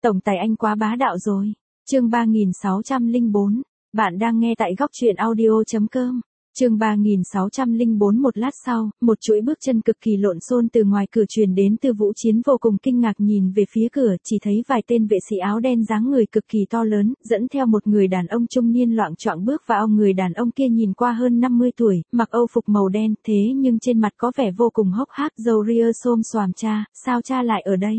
Tổng tài anh quá bá đạo rồi. Chương 3604. Bạn đang nghe tại góc truyện audio.com. Chương 3604. Một lát sau, một chuỗi bước chân cực kỳ lộn xộn từ ngoài cửa truyền đến. Tư Vũ Chiến vô cùng kinh ngạc nhìn về phía cửa, chỉ thấy vài tên vệ sĩ áo đen dáng người cực kỳ to lớn, dẫn theo một người đàn ông trung niên loạng choạng bước vào. Người đàn ông kia nhìn qua hơn 50 tuổi, mặc âu phục màu đen, thế nhưng trên mặt có vẻ vô cùng hốc hác, râu ria xồm xoàm. Cha, sao cha lại ở đây?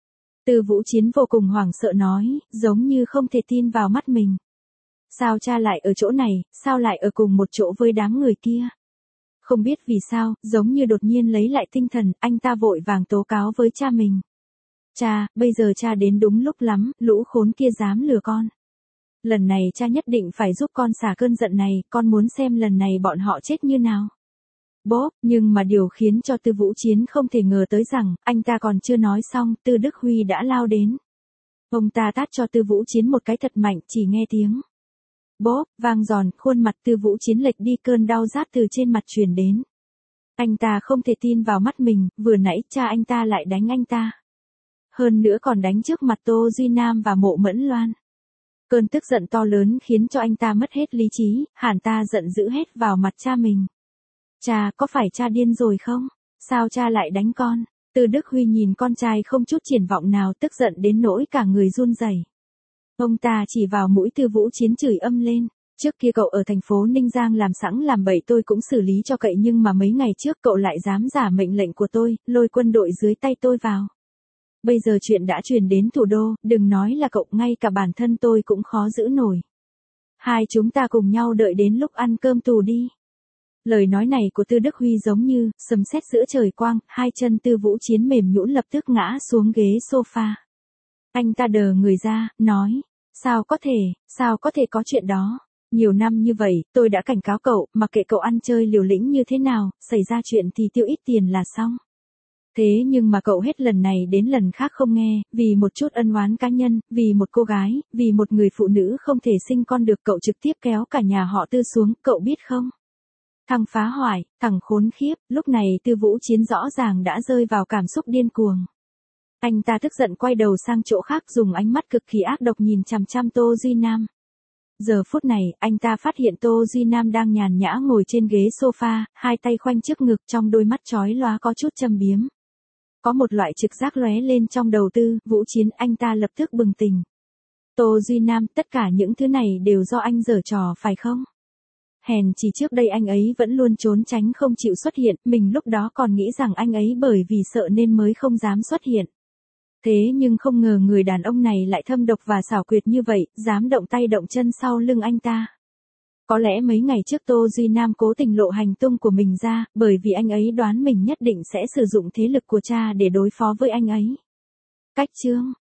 Tư Vũ Chiến vô cùng hoảng sợ nói, giống như không thể tin vào mắt mình. Sao cha lại ở chỗ này, sao lại ở cùng một chỗ với đám người kia? Không biết vì sao, giống như đột nhiên lấy lại tinh thần, anh ta vội vàng tố cáo với cha mình. Cha, bây giờ cha đến đúng lúc lắm, lũ khốn kia dám lừa con. Lần này cha nhất định phải giúp con xả cơn giận này, con muốn xem lần này bọn họ chết như nào. Bốp, nhưng mà điều khiến cho Tư Vũ Chiến không thể ngờ tới rằng, anh ta còn chưa nói xong, Tư Đức Huy đã lao đến. Ông ta tát cho Tư Vũ Chiến một cái thật mạnh, chỉ nghe tiếng bốp, vang giòn, khuôn mặt Tư Vũ Chiến lệch đi, cơn đau rát từ trên mặt truyền đến. Anh ta không thể tin vào mắt mình, vừa nãy cha anh ta lại đánh anh ta. Hơn nữa còn đánh trước mặt Tô Duy Nam và Mộ Mẫn Loan. Cơn tức giận to lớn khiến cho anh ta mất hết lý trí, hẳn ta giận dữ hết vào mặt cha mình. Cha, có phải cha điên rồi không? Sao cha lại đánh con? Tư Đức Huy nhìn con trai không chút triển vọng nào, tức giận đến nỗi cả người run rẩy. Ông ta chỉ vào mũi Tư Vũ Chiến chửi âm lên. Trước kia cậu ở thành phố Ninh Giang làm sẵn làm bậy tôi cũng xử lý cho cậy, nhưng mà mấy ngày trước cậu lại dám giả mệnh lệnh của tôi, lôi quân đội dưới tay tôi vào. Bây giờ chuyện đã truyền đến thủ đô, đừng nói là cậu, ngay cả bản thân tôi cũng khó giữ nổi. Hai chúng ta cùng nhau đợi đến lúc ăn cơm tù đi. Lời nói này của Tư Đức Huy giống như sấm sét giữa trời quang, hai chân Tư Vũ Chiến mềm nhũn lập tức ngã xuống ghế sofa. Anh ta đờ người ra, nói, sao có thể có chuyện đó. Nhiều năm như vậy, tôi đã cảnh cáo cậu, mặc kệ cậu ăn chơi liều lĩnh như thế nào, xảy ra chuyện thì tiêu ít tiền là xong. Thế nhưng mà cậu hết lần này đến lần khác không nghe, vì một chút ân oán cá nhân, vì một cô gái, vì một người phụ nữ không thể sinh con được, cậu trực tiếp kéo cả nhà họ Tư xuống, cậu biết không? Thằng phá hoại, thằng khốn khiếp. Lúc này Tư Vũ Chiến rõ ràng đã rơi vào cảm xúc điên cuồng. Anh ta tức giận quay đầu sang chỗ khác, dùng ánh mắt cực kỳ ác độc nhìn chằm chằm Tô Duy Nam. Giờ phút này, anh ta phát hiện Tô Duy Nam đang nhàn nhã ngồi trên ghế sofa, hai tay khoanh trước ngực, trong đôi mắt chói lóa có chút châm biếm. Có một loại trực giác lóe lên trong đầu Tư Vũ Chiến, anh ta lập tức bừng tỉnh. Tô Duy Nam, tất cả những thứ này đều do anh giở trò phải không? Hèn chỉ trước đây anh ấy vẫn luôn trốn tránh không chịu xuất hiện, mình lúc đó còn nghĩ rằng anh ấy bởi vì sợ nên mới không dám xuất hiện. Thế nhưng không ngờ người đàn ông này lại thâm độc và xảo quyệt như vậy, dám động tay động chân sau lưng anh ta. Có lẽ mấy ngày trước Tô Duy Nam cố tình lộ hành tung của mình ra, bởi vì anh ấy đoán mình nhất định sẽ sử dụng thế lực của cha để đối phó với anh ấy. Cách chương